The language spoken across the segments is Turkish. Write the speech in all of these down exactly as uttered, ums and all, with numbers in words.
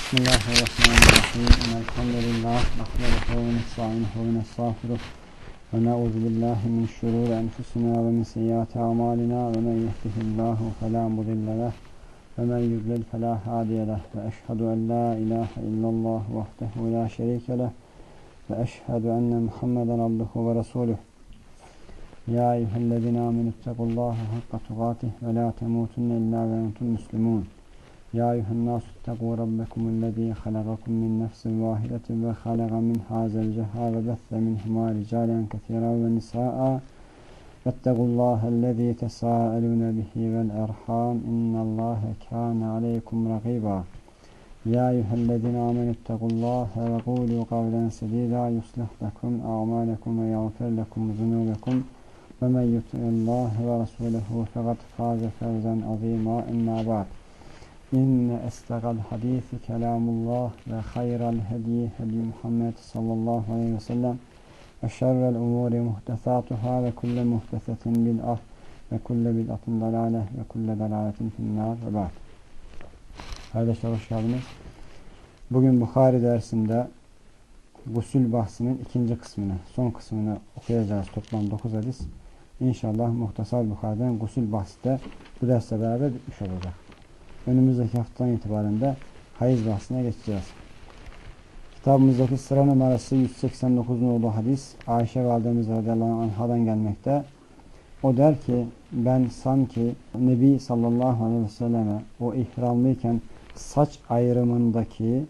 Bismillahirrahmanirrahim. Elhamdülillah. Nahmeduhu ve nestainuhu ve nestağfiruh. Ve na'udzu billahi min şururi enfusina ve min seyyiati a'malina. Ve men yehdihillahu fela mudille leh ve men yudlil fela hadiye leh. Ve eşhedü en la ilahe illallah vahdehu la şerike leh ve eşhedü enne Muhammeden abduhu ve resuluh. Ya eyyühellezine amenüttekullaha hakka tugatih ve la temutunne illa ve entum müslümun. Ya eyyühennâsü ittegû rabbekumullezî halakakum min nefsin vâhidetin ve halaka minhâ zevceha ve besse minhumâ ricâlen kethîran ve nisâ'a vettegullâhellezî tesâelûne bihi vel erhâm innallâhe kâne aleykum rakîbâ. Ya eyyühellezîne amenüttekullâhe ve kûlû kavlen sedîdâ yuslih lekum a'mâlekum ve yağfir lekum zunûbekum ve men yuti'illâhe ve rasûlehu fekad fâze fevzen azîmâ emmâ ba'd. İnne estaqal hadisi kelamullah ve hayral hediye hediye Muhammed sallallahu aleyhi ve sellem ve şerrel umuri muhtesatuhâ ve kulle muhtesetin bid'ah ve kulle bid'atin dalâleh ve kulle dalâletin finnâr ve ba'd. Kardeşler hoş geldiniz. Bugün Bukhari dersinde gusül bahsinin ikinci kısmını, son kısmını okuyacağız. Toplam dokuz hadis. İnşallah Muhtasar Bukhari'den gusül bahsi de bu dersle beraber bitmiş olacak. Önümüzdeki haftadan itibaren de hayız bahsine geçeceğiz. Kitabımızdaki sıra numarası yüz seksen dokuz nolu hadis Ayşe validemiz radıyallahu anhadan gelmekte. O der ki ben sanki Nebi sallallahu aleyhi ve selleme o ihramlıyken saç ayrımındaki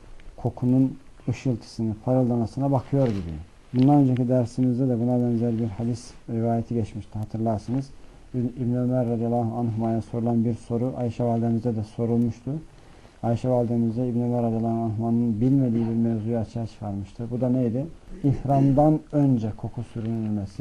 kokunun ışıltısını, parıldamasına bakıyor gibiyim. Bundan önceki dersimizde de buna benzer bir hadis rivayeti geçmişti, hatırlarsınız. İbn Ömer radıyallahu anhuma'ya sorulan bir soru Ayşe validemize de sorulmuştu. Ayşe validemize İbn Ömer radıyallahu anhuma'nın bilmediği bir mevzuyu açığa çıkarmıştı. Bu da neydi? İhramdan önce koku sürünülmesi,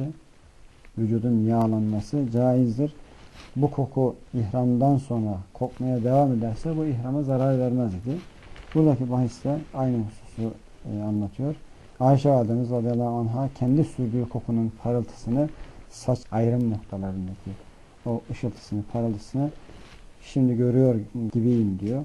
vücudun yağlanması caizdir. Bu koku ihramdan sonra kokmaya devam ederse bu ihrama zarar vermez idi. Buradaki bahiste aynı hususu e, anlatıyor. Ayşe validemiz radıyallahu anh'a kendi sürdüğü kokunun parıltısını, saç ayrım noktalarındaki o ışıltısını, parıltısını şimdi görüyor gibiyim diyor.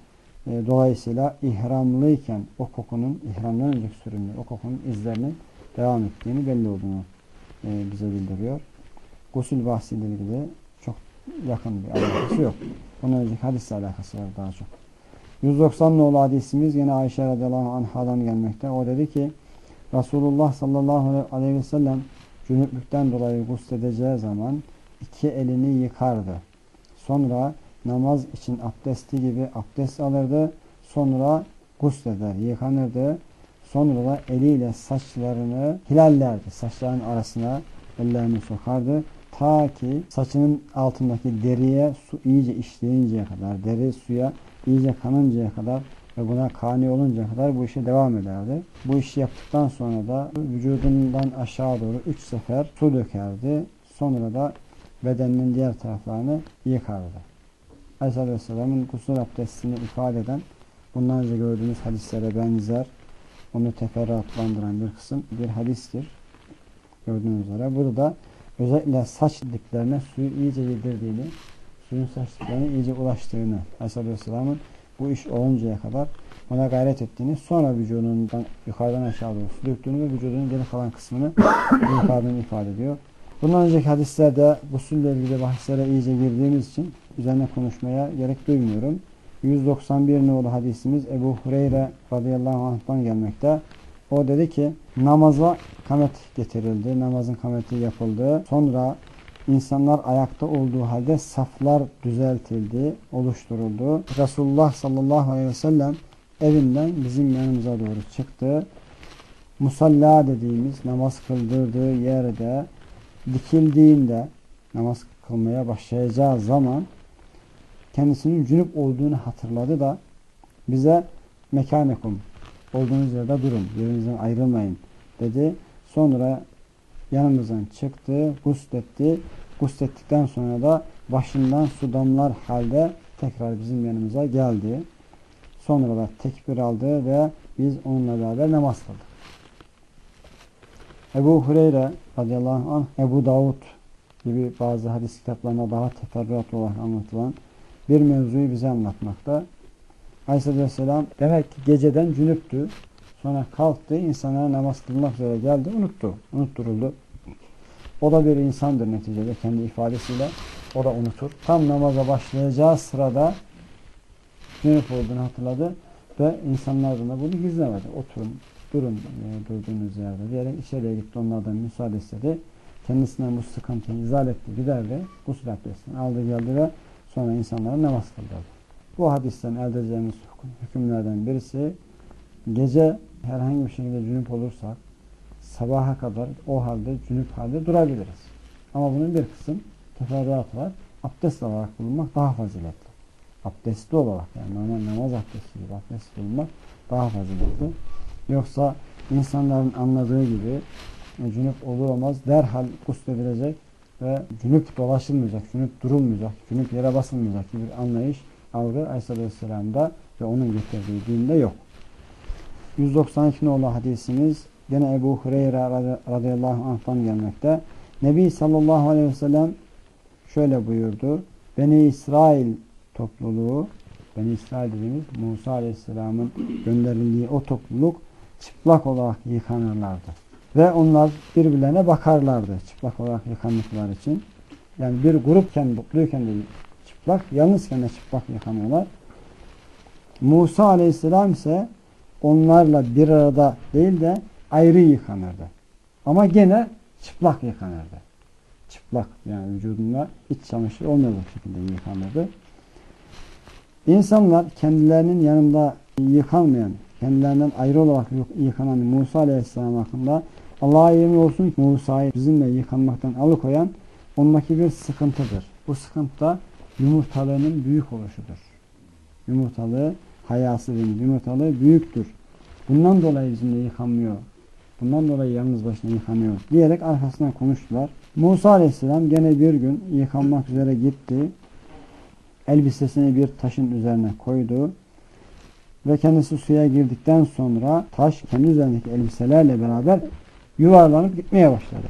E, dolayısıyla ihramlıyken o kokunun, ihramdan önceki sürümlü o kokunun izlerinin devam ettiğini, belli olduğunu e, bize bildiriyor. Gusül bahsiyle ilgili çok yakın bir alakası yok. Bunun önceki hadisle alakası var daha çok. yüz doksan nolu hadisimiz yine Ayşe radıyallahu anhadan gelmekte. O dedi ki Resulullah sallallahu aleyhi ve sellem cünüplükten dolayı gusledeceği zaman iki elini yıkardı. Sonra namaz için abdesti gibi abdest alırdı. Sonra gusleder, yıkanırdı. Sonra da eliyle saçlarını hilallerdi. Saçların arasına ellerini sokardı. Ta ki saçının altındaki deriye su iyice işleyinceye kadar, deri suya iyice kanıncaya kadar ve buna kani oluncaya kadar bu işe devam ederdi. Bu işi yaptıktan sonra da vücudundan aşağı doğru üç sefer su dökerdi. Sonra da bedeninin diğer taraflarını yıkardı. Aleyhisselatü Vesselam'ın gusül abdestini ifade eden, bundan önce gördüğümüz hadislere benzer, onu teferruatlandıran bir kısım bir hadistir. Gördüğünüz üzere. Burada da özellikle saç diplerine suyu iyice yedirdiğini, suyun saç diplerine iyice ulaştığını, Aleyhisselatü Vesselam'ın bu iş oluncaya kadar ona gayret ettiğini, sonra vücudundan yukarıdan aşağı doğru su döktüğünü ve vücudunun geri kalan kısmını yıkadığını ifade ediyor. Bundan önceki hadislerde gusülle ilgili bahislere iyice girdiğimiz için üzerine konuşmaya gerek duymuyorum. yüz doksan bir nolu hadisimiz Ebu Hureyre radıyallahu anh'tan gelmekte. O dedi ki namaza kamet getirildi. Namazın kameti yapıldı. Sonra insanlar ayakta olduğu halde saflar düzeltildi, oluşturuldu. Resulullah sallallahu aleyhi ve sellem evinden bizim yanımıza doğru çıktı. Musalla dediğimiz namaz kıldırdığı yerde dikildiğinde, namaz kılmaya başlayacağı zaman kendisinin cünüp olduğunu hatırladı da bize mekanekum, olduğunuz yerde durun, yerinizden ayrılmayın dedi. Sonra yanımızdan çıktı, gusletti. Guslettikten sonra da başından su damlar halde tekrar bizim yanımıza geldi. Sonra da tekbir aldı ve biz onunla beraber namaz kıldık. Ebu Hureyre radıyallahu anh, Ebu Davud gibi bazı hadis kitaplarına daha teferruatlı olarak anlatılan bir mevzuyu bize anlatmakta. Aleyhisselatü Vesselam demek ki geceden cünüptü. Sonra kalktı, insanlara namaz kılmak üzere geldi, unuttu. Unutturuldu. O da bir insandır neticede kendi ifadesiyle. O da unutur. Tam namaza başlayacağı sırada cünüp olduğunu hatırladı ve insanlardan da bunu gizlemedi. Oturun, durun e, durduğunuz yerde diyerek içeriye gitti. Onlardan müsaade istedi. Kendisinden bu sıkıntıyı izah etti, giderdi. Gusül abdestini aldı geldi ve sonra insanlara namaz kıldırdı. Bu hadisten elde edeceğimiz hükümlerden birisi, gece herhangi bir şekilde cünüp olursak sabaha kadar o halde cünüp halde durabiliriz. Ama bunun bir kısım teferruatı var. Abdest alarak bulunmak daha faziletli. Abdestli olarak, yani normal namaz abdesti gibi abdest bulunmak daha faziletli. Yoksa insanların anladığı gibi e, cünüp olur olmaz derhal gusledilecek ve cünüp dolaşılmayacak, cünüp durulmayacak, cünüp yere basılmayacak gibi bir anlayış avrı Aleyhisselatü Vesselam'da ve onun getirdiği dinde yok. yüz doksan iki nolu hadisimiz gene Ebu Hureyre radıyallahu anh'tan gelmekte. Nebi sallallahu aleyhi ve sellem şöyle buyurdu. Beni İsrail topluluğu, Beni İsrail dediğimiz Musa aleyhisselamın gönderildiği o topluluk çıplak olarak yıkanırlardı. Ve onlar birbirlerine bakarlardı çıplak olarak yıkandıkları için. Yani bir grupken, topluyken de çıplak, yalnızken de çıplak yıkanıyorlar. Musa aleyhisselam ise onlarla bir arada değil de ayrı yıkanırdı. Ama gene çıplak yıkanırdı. Çıplak, yani vücudunda iç çamaşır olmayacak şekilde yıkanırdı. İnsanlar kendilerinin yanında yıkanmayan, kendilerinden ayrı olarak yıkanan Musa Aleyhisselam hakkında Allah'a yemin olsun ki Musa'yı bizimle yıkanmaktan alıkoyan ondaki bir sıkıntıdır. Bu sıkıntı da yumurtalığının büyük oluşudur. Yumurtalığı, hayası değil, yumurtalığı büyüktür. Bundan dolayı bizimle yıkanmıyor. Bundan dolayı yalnız başına yıkanıyor diyerek arkasından konuştular. Musa Aleyhisselam gene bir gün yıkanmak üzere gitti. Elbisesini bir taşın üzerine koydu. Ve kendisi suya girdikten sonra taş kendi üzerindeki elbiselerle beraber yuvarlanıp gitmeye başladı.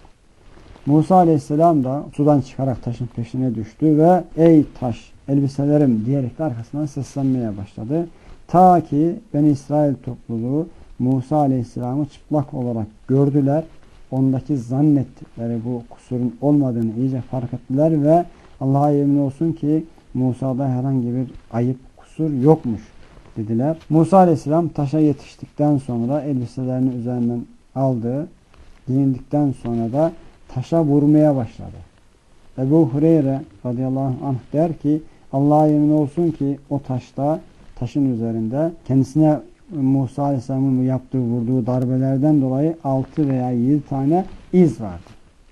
Musa Aleyhisselam da sudan çıkarak taşın peşine düştü ve ey taş elbiselerim diyerek de arkasından seslenmeye başladı. Ta ki Beni İsrail topluluğu Musa Aleyhisselam'ı çıplak olarak gördüler. Ondaki zannettikleri bu kusurun olmadığını iyice fark ettiler ve Allah'a yemin olsun ki Musa'da herhangi bir ayıp, kusur yokmuş dediler. Musa Aleyhisselam taşa yetiştikten sonra elbiselerini üzerinden aldı. Giyindikten sonra da taşa vurmaya başladı. Ebu Hureyre radıyallahu anh der ki Allah'a yemin olsun ki o taşta, taşın üzerinde kendisine Musa Aleyhisselam'ın yaptığı, vurduğu darbelerden dolayı altı veya yedi tane iz vardı.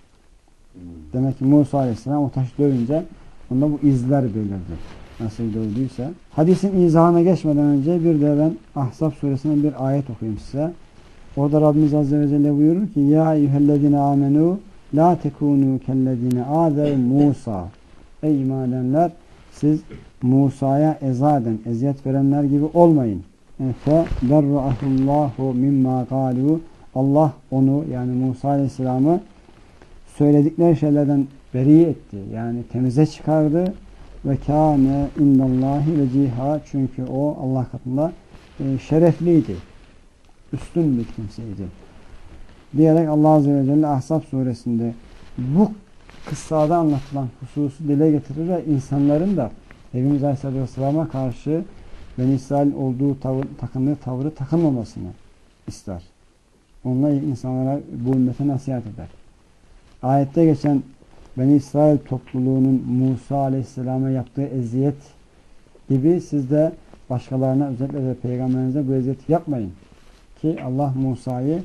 Demek ki Musa Aleyhisselam o taşı dövünce onda bu izler belirdi. Nasıl dövdüyse. Hadisin izahına geçmeden önce bir de ben Ahzab suresinden bir ayet okuyayım size. Orada Rabbimiz Azze ve Celle buyurur ki Ya eyyühellezine amenu la tekunu kellezine azev Musa. Ey iman edenler, siz Musa'ya eza eden, eziyet verenler gibi olmayın. Fe berra'ahullahu mimma galu. Allah onu, yani Musa Aleyhisselam'ı söyledikleri şeylerden beri etti. Yani temize çıkardı. Ve kâne indallahi veciha. Çünkü o Allah katında e, şerefliydi. Üstün bir kimseydi. Diyerek Allah Azze ve Celle Ahzab suresinde bu kıssada anlatılan hususu dile getirir ve insanların da Efendimiz Aleyhisselatü Vesselam'a karşı Beni İsrail olduğu tavır, takındığı tavrı takınmamasını ister. Onunla insanlara bu ümmete nasihat eder. Ayette geçen Beni İsrail topluluğunun Musa Aleyhisselam'a yaptığı eziyet gibi siz de başkalarına, özellikle de peygamberinize bu eziyeti yapmayın. Ki Allah Musa'yı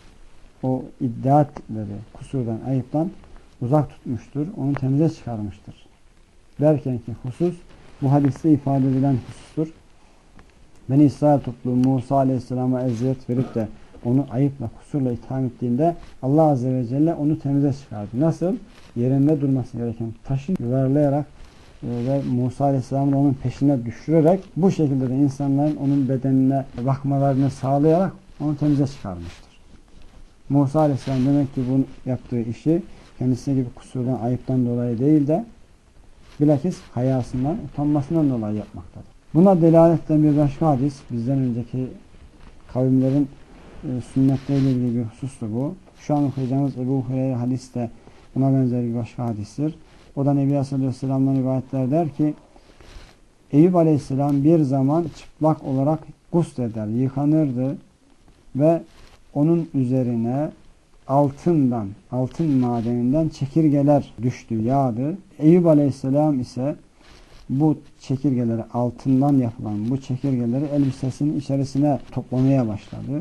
o iddiatleri, kusurdan, ayıptan uzak tutmuştur. Onu temize çıkarmıştır. Derken ki husus bu hadiste ifade edilen husustur. Beni İsrail topluluğu Musa Aleyhisselam'a eziyet verip de onu ayıpla, kusurla itham ettiğinde Allah Azze ve Celle onu temize çıkardı. Nasıl? Yerinde durması gereken taşı yuvarlayarak ve Musa Aleyhisselam'ın onun peşine düşürerek bu şekilde de insanların onun bedenine bakmalarını sağlayarak onu temize çıkarmıştır. Musa Aleyhisselam demek ki bunu yaptığı işi kendisine gibi kusurdan, ayıptan dolayı değil de bilakis hayasından, utanmasından dolayı yapmaktadır. Buna delaletle bir başka hadis, bizden önceki kavimlerin e, sünnetleriyle ilgili bir husustu bu. Şu an okuyacağımız Ebu Hureyre hadis de buna benzer bir başka hadistir. O da Nebi Aleyhisselatü Vesselam'dan rivayetler der ki, Eyüp Aleyhisselam bir zaman çıplak olarak gusleder, yıkanırdı ve onun üzerine altından, altın madeninden çekirgeler düştü, yağdı. Eyüp Aleyhisselam ise bu çekirgeleri, altından yapılan bu çekirgeleri elbisesinin içerisine toplamaya başladı.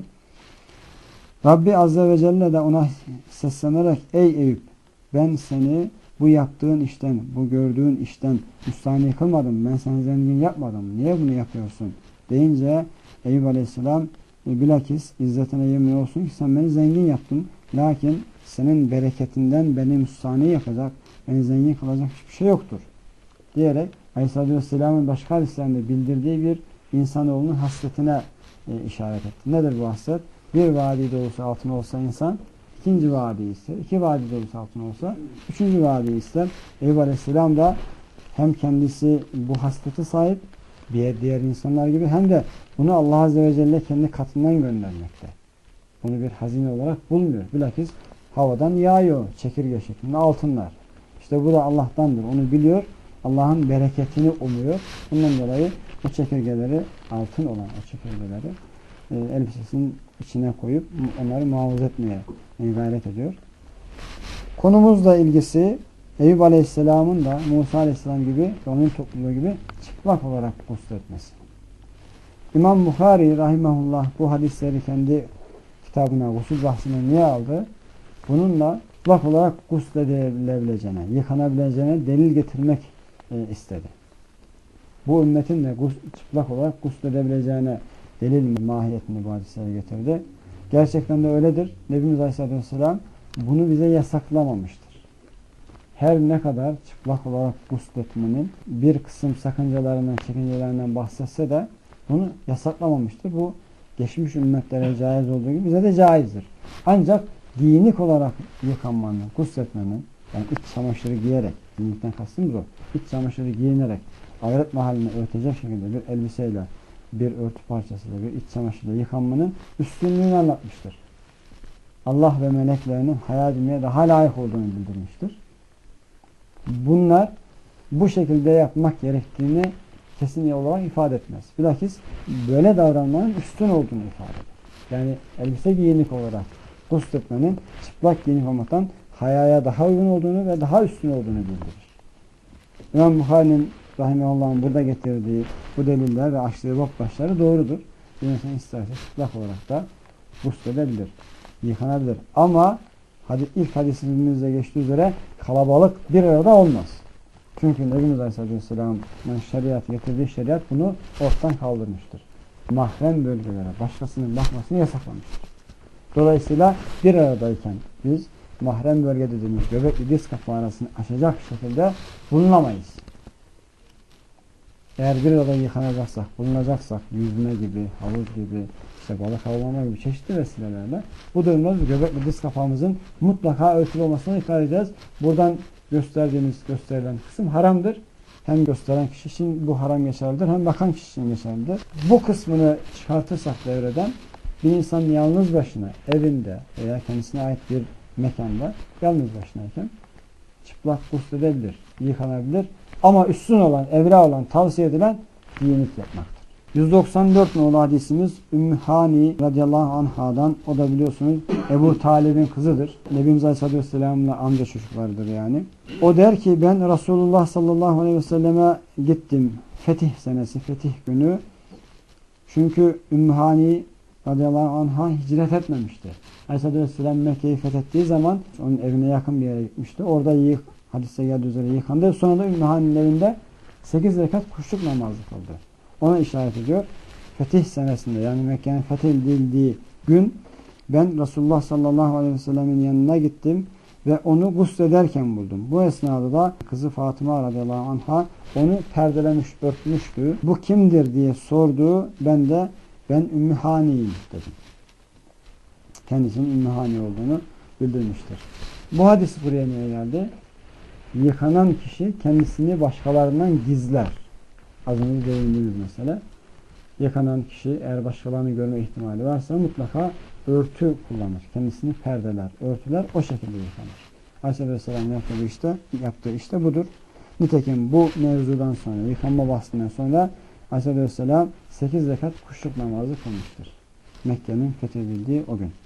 Rabbi Azze ve Celle de ona seslenerek, ey Eyüp, ben seni bu yaptığın işten, bu gördüğün işten müstahni kılmadım, ben seni zengin yapmadım, niye bunu yapıyorsun deyince Eyüp Aleyhisselam, bilakis izzetine yemin olsun ki sen beni zengin yaptın, lakin senin bereketinden beni müstahni yapacak, beni zengin kılacak hiçbir şey yoktur diyerek Aleyhisselatü Vesselam'ın başka hadislerinde bildirdiği bir insanoğlunun hasletine e, işaret etti. Nedir bu haslet? Bir vadi dolusu altın olsa insan ikinci vadi ister. İki vadi dolusu altın olsa üçüncü vadi ister. Eyüp Aleyhisselam da hem kendisi bu haslete sahip diğer, diğer insanlar gibi hem de bunu Allah Azze ve Celle kendi katından göndermekte. Bunu bir hazine olarak bulmuyor. Bilakis havadan yağıyor çekirge şeklinde altınlar. İşte bu da Allah'tandır. Onu biliyor. Allah'ın bereketini umuyor. Bundan dolayı o çekirgeleri, altın olan o çekirgeleri e, elbisesinin içine koyup onları muhafaza etmeye gayret ediyor. Konumuzla ilgisi Eyüp Aleyhisselam'ın da Musa Aleyhisselam gibi ve onun topluluğu gibi çıplak olarak gusletmesi. İmam Bukhari rahimahullah bu hadisleri kendi kitabına, gusül bahsine niye aldı? Bununla çıplak olarak gusledilebileceğine, yıkanabileceğine delil getirmek e, istedi. Bu ümmetin de çıplak olarak gusledebileceğine delil mahiyetini bu hadisleri getirdi. Gerçekten de öyledir. Nebimiz Aleyhisselatü Vesselam bunu bize yasaklamamıştır. Her ne kadar çıplak olarak gusletmenin bir kısım sakıncalarından, çekincelerinden bahsetse de bunu yasaklamamıştır. Bu geçmiş ümmetlere caiz olduğu gibi bize de caizdir. Ancak giyinik olarak yıkanmanın, gusletmenin, yani iç çamaşırı giyerek, giyinikten kastımız o, iç çamaşırı giyinerek avret mahallini örtecek şekilde bir elbiseyle, bir örtü parçasıyla, bir iç çamaşırla yıkanmanın üstünlüğünü anlatmıştır. Allah ve meleklerinin hayal edilmeye daha layık olduğunu bildirmiştir. Bunlar bu şekilde yapmak gerektiğini kesin olarak ifade etmez. Bilakis böyle davranmanın üstün olduğunu ifade eder. Yani elbise giyinik olarak gusletmenin çıplak giyinik olmaktan hayaya daha uygun olduğunu ve daha üstün olduğunu bildirir. İmam Bukhari'nin rahimehullah'ın burada getirdiği bu deliller ve açtığı bab başları doğrudur. Bir insan isterse çıplak olarak da gusledebilir, yıkanabilir. Ama hadi ilk hadisimizde geçtiği üzere kalabalık bir arada olmaz. Çünkü Nebimiz Aleyhisselatü Vesselam'ın şeriat getirdiği şeriat bunu ortadan kaldırmıştır. Mahrem bölgelere başkasının bakmasını yasaklamıştır. Dolayısıyla bir aradayken biz mahrem bölge dediğimiz göbekli diz kapağı arasını aşacak şekilde bulunamayız. Eğer bir arada yıkanacaksak, bulunacaksak, yüzme gibi, havuz gibi, işte balık avlama gibi çeşitli vesilelerle bu durumda göbekli diz kapağımızın mutlaka örtülü olmasına dikkat edeceğiz. Buradan gösterdiğimiz, gösterilen kısım haramdır. Hem gösteren kişi için bu haram geçerlidir, hem bakan kişi için geçerlidir. Bu kısmını çıkartırsak devreden bir insan yalnız başına evinde veya kendisine ait bir mekanda yalnız başınayken çıplak gusledebilir, yıkanabilir. Ama üstün olan, evra olan, tavsiye edilen giyinik yapmaktır. yüz doksan dört nolu hadisimiz Ümmü Hani radıyallahu anhadan, o da biliyorsunuz Ebu Talib'in kızıdır. Nebimiz Aleyhisselatü Vesselam'la amca çocuklarıdır yani. O der ki ben Resulullah sallallahu aleyhi ve selleme gittim. Fetih senesi, fetih günü. Çünkü Ümmü Hani radıyallahu anha hicret etmemişti. Aleyhisselatü Vesselam Mekke'yi fethettiği zaman onun evine yakın bir yere gitmişti. Orada yık, hadiste geldiği üzere yıkandı. Sonra da Ümmü Hani'nin evinde sekiz rekat kuşluk namazı kıldı. Ona işaret ediyor. Fetih senesinde, yani Mekke'nin fethedildiği gün ben Resulullah sallallahu aleyhi ve sellemin yanına gittim ve onu guslederken buldum. Bu esnada da kızı Fatıma radıyallahu anha onu perdelemiş, örtmüştü. Bu kimdir diye sordu. Ben de ben Ümmü Hani'yim dedim. Kendisinin Ümmü Hani olduğunu bildirmiştir. Bu hadis buraya niye geldi? Yıkanan kişi kendisini başkalarından gizler. Az önce değindiğimiz mesele. Yıkanan kişi eğer başkalarını görme ihtimali varsa mutlaka örtü kullanır. Kendisini perdeler, örtüler, o şekilde yıkanır. Aleyhisselam yaptığı işte, yaptığı işte budur. Nitekim bu mevzudan sonra, yıkanma bahsinden sonra Aleyhisselam sekiz rekat kuşluk namazı kılmıştır. Mekke'nin fethedildiği o gün.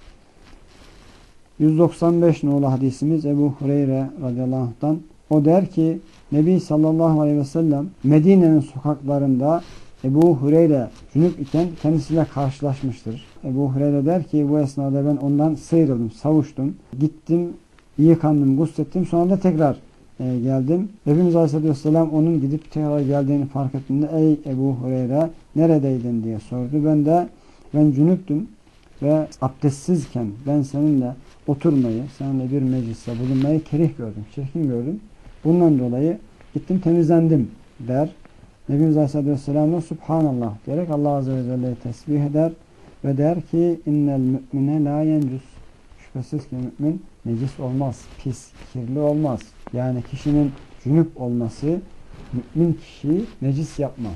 yüz doksan beş nolu hadisimiz Ebu Hureyre radıyallahu anh'tan. O der ki Nebi sallallahu aleyhi ve sellem Medine'nin sokaklarında Ebu Hureyre cünüp iken kendisiyle karşılaşmıştır. Ebu Hureyre der ki bu esnada ben ondan sıyrıldım, savuştum. Gittim, yıkandım, guslettim. Sonra da tekrar e, geldim. Efendimiz Aleyhisselam onun gidip tekrar geldiğini fark ettiğinde ey Ebu Hureyre neredeydin diye sordu. Ben de ben cünüptüm ve abdestsizken ben seninle oturmayı, seninle bir mecliste bulunmayı kerih gördüm, çirkin gördüm. Bundan dolayı gittim temizlendim der. Nebimiz Aleyhisselam da Subhanallah diyerek Allah Azze ve Celle'yi tesbih eder ve der ki innel mü'mine la yencüs. Şüphesiz ki mümin necis olmaz, pis, kirli olmaz. Yani kişinin cünüp olması mümin kişiyi necis yapmaz.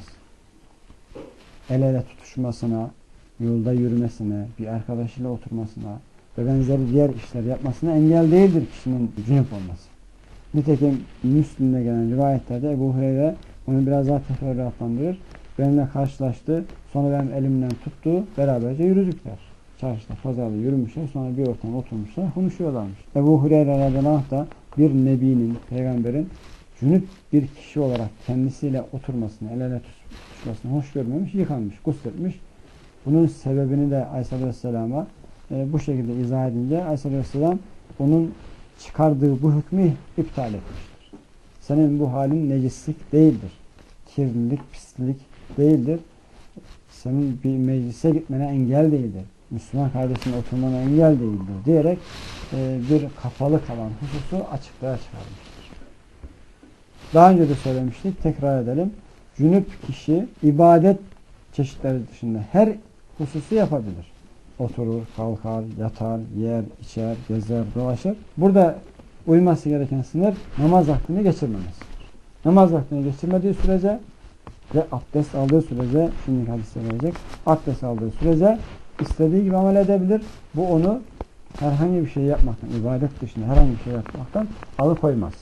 El ele tutuşmasına, yolda yürümesine, bir arkadaşıyla oturmasına ve benzeri diğer işler yapmasına engel değildir kişinin cünüp olması. Nitekim Müslim'de gelen rivayetlerde Ebu Hureyre onu biraz daha teferruatlandırır. Benimle karşılaştı. Sonra benim elimden tuttu. Beraberce yürüdükler. Çarşıda, pazarda yürümüşler. Sonra bir ortama oturmuşlar. Konuşuyorlarmış. Ebu Hureyre radıyallahu anh da bir nebinin, peygamberin cünüp bir kişi olarak kendisiyle oturmasını, el ele tutuşmasını hoş görmemiş, yıkanmış, gusletmiş. Bunun sebebini de Aleyhisselam'a e, bu şekilde izah edince Aleyhisselam onun çıkardığı bu hükmü iptal etmiştir. Senin bu halin necislik değildir. Kirlilik, pislik değildir. Senin bir meclise gitmene engel değildir. Müslüman kardeşine oturmana engel değildir diyerek e, bir kapalı kalan hususu açıklığa çıkarmıştır. Daha önce de söylemiştik. Tekrar edelim. Cünüp kişi ibadet çeşitleri dışında her hususu yapabilir. Oturur, kalkar, yatar, yer, içer, gezer, dolaşır. Burada uyması gereken sınır namaz vaktini geçirmemesidir. Namaz vaktini geçirmediği sürece ve abdest aldığı sürece, şimdi hadiste verecek, abdest aldığı sürece istediği gibi amel edebilir. Bu onu herhangi bir şey yapmaktan, ibadet dışında herhangi bir şey yapmaktan alıkoymaz.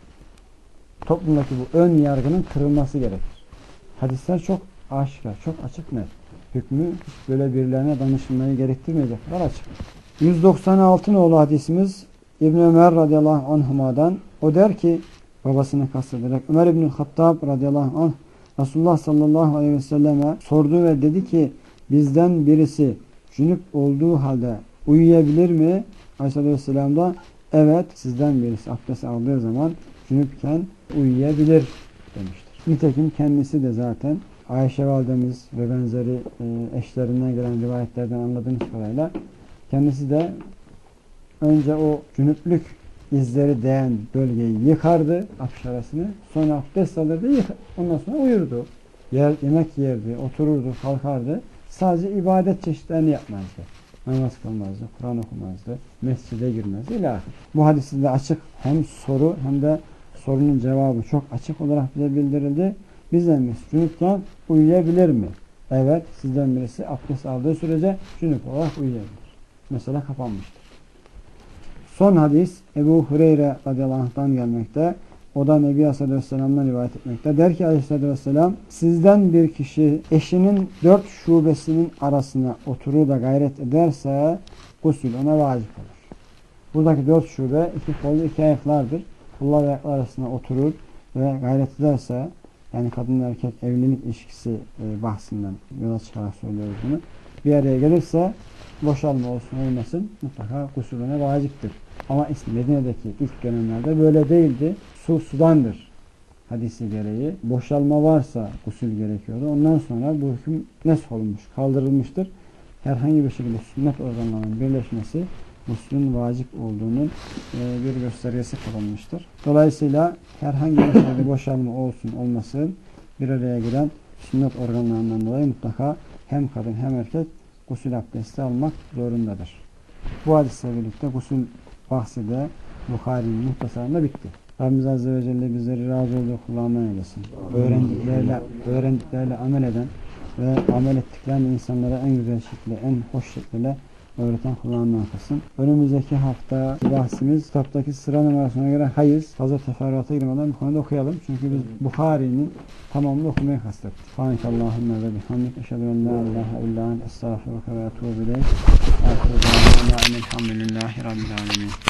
Toplumdaki bu ön yargının kırılması gerekir. Hadisler çok aşikar, çok açık net. Hükmü böyle birilerine danışılmayı gerektirmeyecek kadar açık. yüz doksan altı nolu hadisimiz İbn Ömer radıyallahu anhuma'dan. O der ki babasını kastederek Ömer İbn Hattab radıyallahu anh Resulullah sallallahu aleyhi ve selleme sordu ve dedi ki bizden birisi cünüp olduğu halde uyuyabilir mi? Aleyhisselam da evet sizden birisi abdest aldığı zaman cünüpken uyuyabilir demiştir. Nitekim kendisi de zaten Ayşe validemiz ve benzeri eşlerinden gelen rivayetlerden anladığımız kadarıyla kendisi de önce o cünüplük izleri değen bölgeyi yıkardı, apşarasını. Sonra abdest alırdı, ondan sonra uyurdu. Yer, yemek yerdi, otururdu, kalkardı. Sadece ibadet çeşitlerini yapmazdı. Namaz kılmazdı, Kur'an okumazdı, mescide girmezdi. İlahi. Bu hadisinde açık hem soru hem de sorunun cevabı çok açık olarak bize bildirildi. Bizden birisi cünüpken uyuyabilir mi? Evet, sizden birisi abdest aldığı sürece cünüp olarak uyuyabilir. Mesela kapanmıştır. Son hadis Ebu Hureyre radıyallahu anh'tan gelmekte. O da Nebi Aleyhisselam'dan rivayet etmekte. Der ki Aleyhisselam sizden bir kişi eşinin dört şubesinin arasına oturur da gayret ederse gusül ona vacip olur. Buradaki dört şube iki kolu iki ayaklardır. Kollar ve ayaklar arasına oturur ve gayret ederse yani kadın erkek evlilik ilişkisi e, bahsinden yola çıkarak söylüyoruz bunu. Bir araya gelirse boşalma olsun olmasın mutlaka gusülüne vaciptir. Ama Medine'deki ilk dönemlerde böyle değildi. Su sudandır hadisi gereği. Boşalma varsa gusül gerekiyordu. Ondan sonra bu hüküm nesh olmuş, kaldırılmıştır. Herhangi bir şekilde sünnet organlarının birleşmesi guslün vacip olduğunun e, bir göstergesi kılınmıştır. Dolayısıyla herhangi bir şekilde boşalma olsun olmasın bir araya gelen sünnet organlarından dolayı mutlaka hem kadın hem erkek gusül abdesti almak zorundadır. Bu hadisle birlikte gusül bahsi de Bukhari'nin muhtasarında bitti. Rabbimiz Azze ve Celle bizleri razı olduğu kullarından eylesin. Öğrendikleriyle, öğrendikleriyle amel eden ve amel ettiklerini insanlara en güzel şekilde, en hoş şekilde öğreten kullarından kılsın. Önümüzdeki hafta bahsimiz kitaptaki sıra numarasına göre hayız. Fazla teferruata girmeden bu konuda okuyalım. Çünkü biz Bukhari'nin tamamını okumaya kastettik. Subhanekallahümme ve bihamdik. Eşhedü en la ilahe illa ente estağfiruke ve etûbü ileyk. Elhamdülillahi Rabbil alemin.